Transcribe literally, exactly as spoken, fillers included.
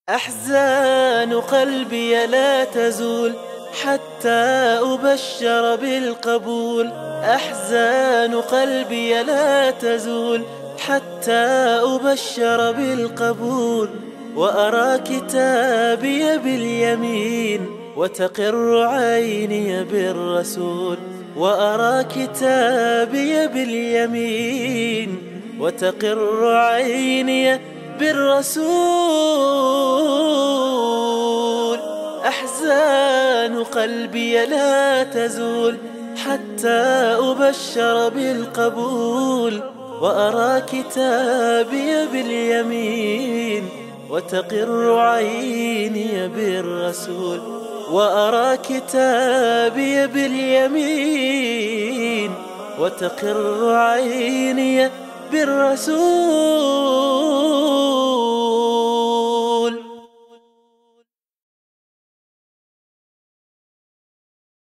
أحزان قلبي لا تزول حتى أبشر بالقبول. أحزان قلبي لا تزول حتى أبشر بالقبول. وأرى كتابي باليمين وتقر عيني بالرسول. وأرى كتابي باليمين وتقر عيني بالرسول. أحزان قلبي لا تزول حتى أبشر بالقبول. وأرى كتابي باليمين وتقر عيني بالرسول. وأرى كتابي باليمين وتقر عيني بالرسول.